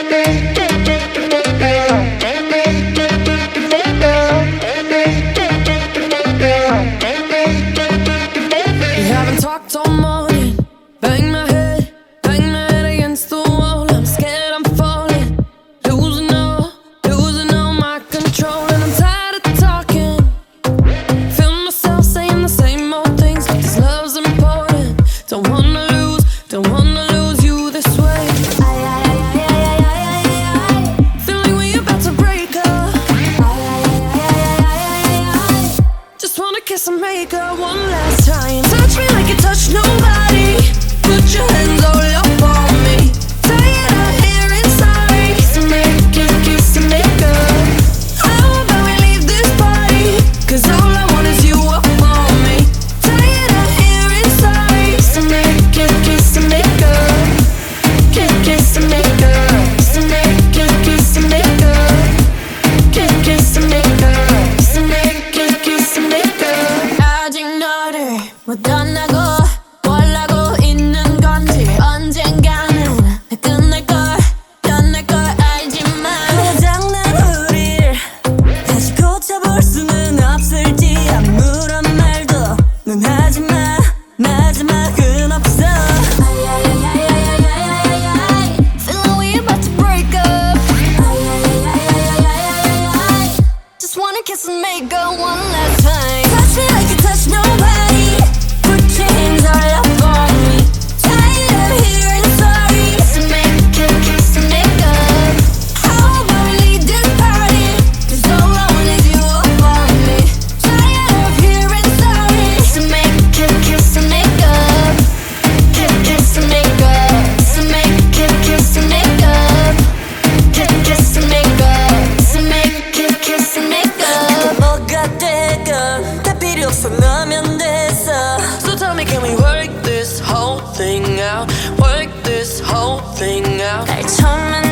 We haven't talked all morning. Bang my head against the wall. I'm scared I'm falling, losing all my control. And I'm tired of talking, feel myself saying the same old things. This love's important, don't wanna lose you this way. Feel like we about to break up. Just wanna kiss and make up one last time. Touch me like you touch nobody. Put your hands all up on me. Tired of hearing sorry. Kiss and make up. How about we leave this party? 'Cause all I want is you up on me. Tired of hearing sorry. Kiss and make up. Kiss and make up. Kiss and make up. Kiss and make up. Kiss and make up. Kiss and make up. Kiss and make up. 아직 너를 못 떠나고 뭘 하고 있는 건지 언젠가는 끝날 걸 알지만 고장난 우릴 다시 고쳐볼 수는 없을지 아무런 말도 넌 하지마 마지막은 없어. Feel like we about to break up. Just wanna kiss and make up one last time. Touch me like you touch nobody. Put your hands all up on me. Tired of hearing sorry. Kiss and make up. How about we leave this party? 'Cause all I want is you up on me. Tired of hearing sorry. Kiss and make up. Kiss and make up. Kiss and make up. Kiss and make up. Kiss and make up. Kiss and make up. 뭐가 되건 다 필요 없어 너면 됐어. So tell me, can we work this whole thing out? Work this whole thing out. 날 처음엔